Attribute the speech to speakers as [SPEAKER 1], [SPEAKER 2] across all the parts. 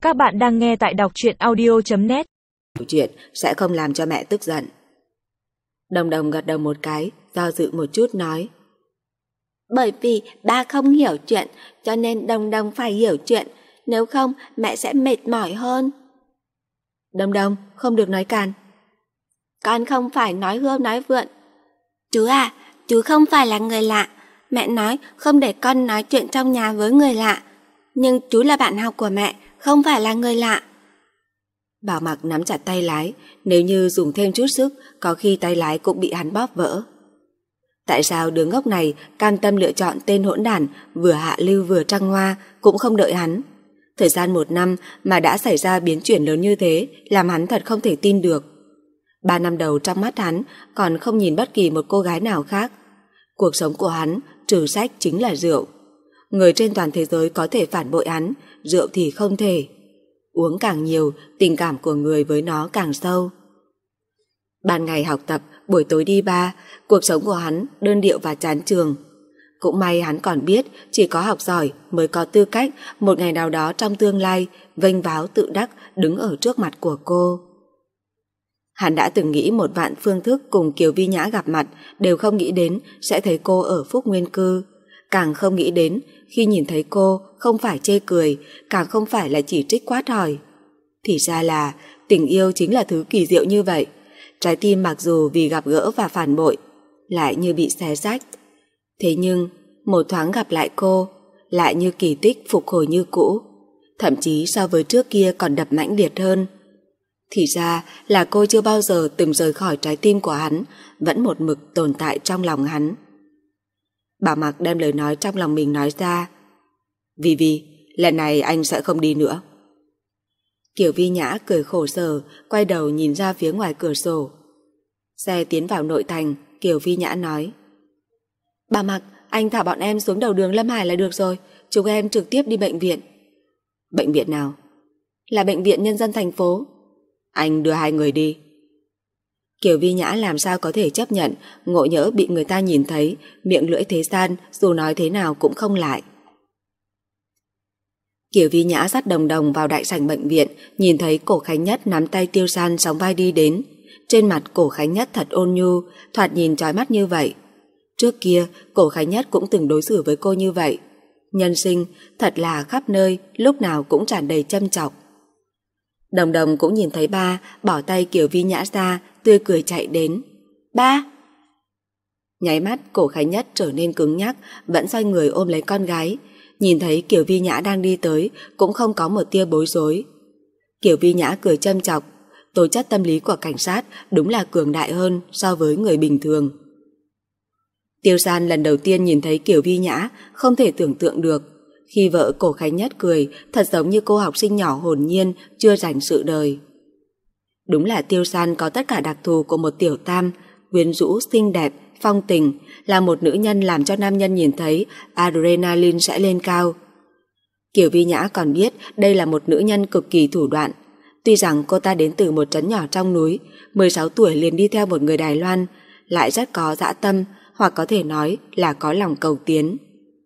[SPEAKER 1] Các bạn đang nghe tại đọc truyện audio.net.
[SPEAKER 2] Chuyện sẽ không làm cho mẹ tức giận. Đồng Đồng gật đầu một cái, do dự một chút nói:
[SPEAKER 3] Bởi vì ba không hiểu chuyện, cho nên Đồng Đồng phải hiểu chuyện, nếu không mẹ sẽ mệt mỏi hơn.
[SPEAKER 2] Đồng Đồng, không được nói càn.
[SPEAKER 3] Con không phải nói hươu nói vượn. Chú à, chú không phải là người lạ. Mẹ nói không để con nói chuyện trong nhà với người lạ. Nhưng chú là bạn học của mẹ, không phải là người lạ.
[SPEAKER 2] Bảo Mặc nắm chặt tay lái, nếu như dùng thêm chút sức, có khi tay lái cũng bị hắn bóp vỡ. Tại sao đứa ngốc này cam tâm lựa chọn tên hỗn đản vừa hạ lưu vừa trăng hoa, cũng không đợi hắn. Thời gian 1 năm mà đã xảy ra biến chuyển lớn như thế, làm hắn thật không thể tin được. 3 năm đầu trong mắt hắn còn không nhìn bất kỳ một cô gái nào khác. Cuộc sống của hắn trừ sách chính là rượu. Người trên toàn thế giới có thể phản bội hắn, rượu thì không thể. Uống càng nhiều, tình cảm của người với nó càng sâu. Ban ngày học tập, buổi tối đi bar, cuộc sống của hắn đơn điệu và chán chường. Cũng may hắn còn biết chỉ có học giỏi mới có tư cách một ngày nào đó trong tương lai vênh váo tự đắc đứng ở trước mặt của cô. Hắn đã từng nghĩ 1 vạn phương thức cùng Kiều Vi Nhã gặp mặt, đều không nghĩ đến sẽ thấy cô ở Phúc Nguyên Cư. Càng không nghĩ đến khi nhìn thấy cô không phải chê cười, càng không phải là chỉ trích quát hỏi. Thì ra là tình yêu chính là thứ kỳ diệu như vậy. Trái tim mặc dù vì gặp gỡ và phản bội lại như bị xé rách, thế nhưng một thoáng gặp lại cô lại như kỳ tích phục hồi như cũ, thậm chí so với trước kia còn đập mãnh liệt hơn. Thì ra là cô chưa bao giờ từng rời khỏi trái tim của hắn, vẫn một mực tồn tại trong lòng hắn. Bảo Mặc đem lời nói trong lòng mình nói ra: Vi, lần này anh sẽ không đi nữa. Kiều Vi Nhã cười khổ sở, quay đầu nhìn ra phía ngoài cửa sổ. Xe tiến vào nội thành, Kiều Vi Nhã nói: Bảo Mặc, anh thả bọn em xuống đầu đường Lâm Hải là được rồi, chúng em trực tiếp đi bệnh viện. Bệnh viện nào? Là bệnh viện nhân dân thành phố. Anh đưa 2 người đi. Kiều Vi Nhã làm sao có thể chấp nhận ngộ nhỡ bị người ta nhìn thấy, miệng lưỡi thế gian dù nói thế nào cũng không lại. Kiều Vi Nhã dắt Đồng Đồng vào đại sảnh bệnh viện, nhìn thấy Cổ Khánh Nhất nắm tay Tiêu San sóng vai đi đến. Trên mặt Cổ Khánh Nhất thật ôn nhu, thoạt nhìn chói mắt như vậy. Trước kia Cổ Khánh Nhất cũng từng đối xử với cô như vậy. Nhân sinh thật là khắp nơi, lúc nào cũng tràn đầy châm chọc. Đồng Đồng cũng nhìn thấy ba, bỏ tay Kiều Vi Nhã ra, tươi cười chạy đến. Ba! Nháy mắt Cổ Khánh Nhất trở nên cứng nhắc, vẫn xoay người ôm lấy con gái. Nhìn thấy Kiều Vi Nhã đang đi tới, cũng không có một tia bối rối. Kiều Vi Nhã cười châm chọc, tố chất tâm lý của cảnh sát đúng là cường đại hơn so với người bình thường. Tiêu San lần đầu tiên nhìn thấy Kiều Vi Nhã, không thể tưởng tượng được. Khi vợ Cổ Khánh Nhất cười, thật giống như cô học sinh nhỏ hồn nhiên, chưa rảnh sự đời. Đúng là Tiêu San có tất cả đặc thù của một tiểu tam, quyến rũ, xinh đẹp, phong tình, là một nữ nhân làm cho nam nhân nhìn thấy adrenaline sẽ lên cao. Kiều Vi Nhã còn biết đây là một nữ nhân cực kỳ thủ đoạn. Tuy rằng cô ta đến từ một trấn nhỏ trong núi, 16 tuổi liền đi theo một người Đài Loan, lại rất có dã tâm, hoặc có thể nói là có lòng cầu tiến.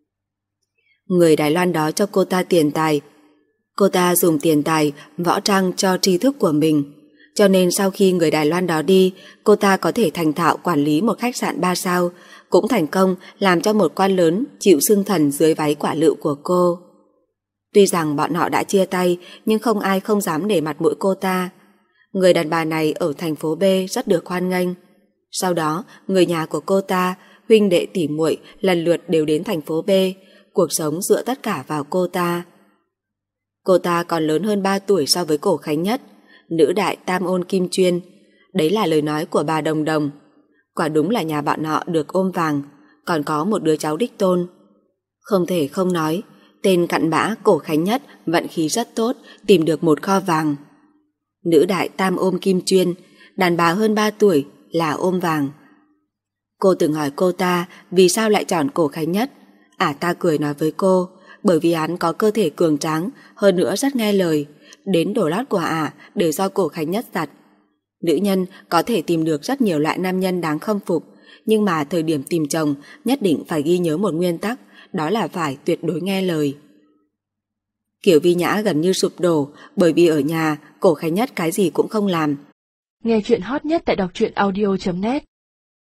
[SPEAKER 2] Người Đài Loan đó cho cô ta tiền tài. Cô ta dùng tiền tài võ trang cho tri thức của mình. Cho nên sau khi người Đài Loan đó đi, cô ta có thể thành thạo quản lý một khách sạn 3 sao, cũng thành công làm cho một quan lớn chịu xưng thần dưới váy quả lựu của cô. Tuy rằng bọn họ đã chia tay, nhưng không ai không dám để mặt mũi cô ta. Người đàn bà này ở thành phố B rất được hoan nghênh. Sau đó, người nhà của cô ta, huynh đệ tỉ muội lần lượt đều đến thành phố B, cuộc sống dựa tất cả vào cô ta. Cô ta còn lớn hơn 3 tuổi so với Cổ Khánh Nhất, nữ đại tam ôn kim chuyên. Đấy là lời nói của bà Đồng Đồng. Quả đúng là nhà bọn họ được ôm vàng, còn có một đứa cháu đích tôn. Không thể không nói, tên cặn bã Cổ Khánh Nhất vận khí rất tốt, tìm được một kho vàng. Nữ đại tam ôm kim chuyên, đàn bà hơn 3 tuổi là ôm vàng. Cô từng hỏi cô ta vì sao lại chọn Cổ Khánh Nhất. Ta cười nói với cô, bởi vì hắn có cơ thể cường tráng, hơn nữa rất nghe lời. Đến đồ lót của đều do Cổ Khánh Nhất giặt. Nữ nhân có thể tìm được rất nhiều loại nam nhân đáng khâm phục, nhưng mà thời điểm tìm chồng nhất định phải ghi nhớ một nguyên tắc, đó là phải tuyệt đối nghe lời. Kiều Vi Nhã gần như sụp đổ, bởi vì ở nhà Cổ Khánh Nhất cái gì cũng không làm.
[SPEAKER 1] Nghe chuyện hot nhất tại đọc truyện audio.net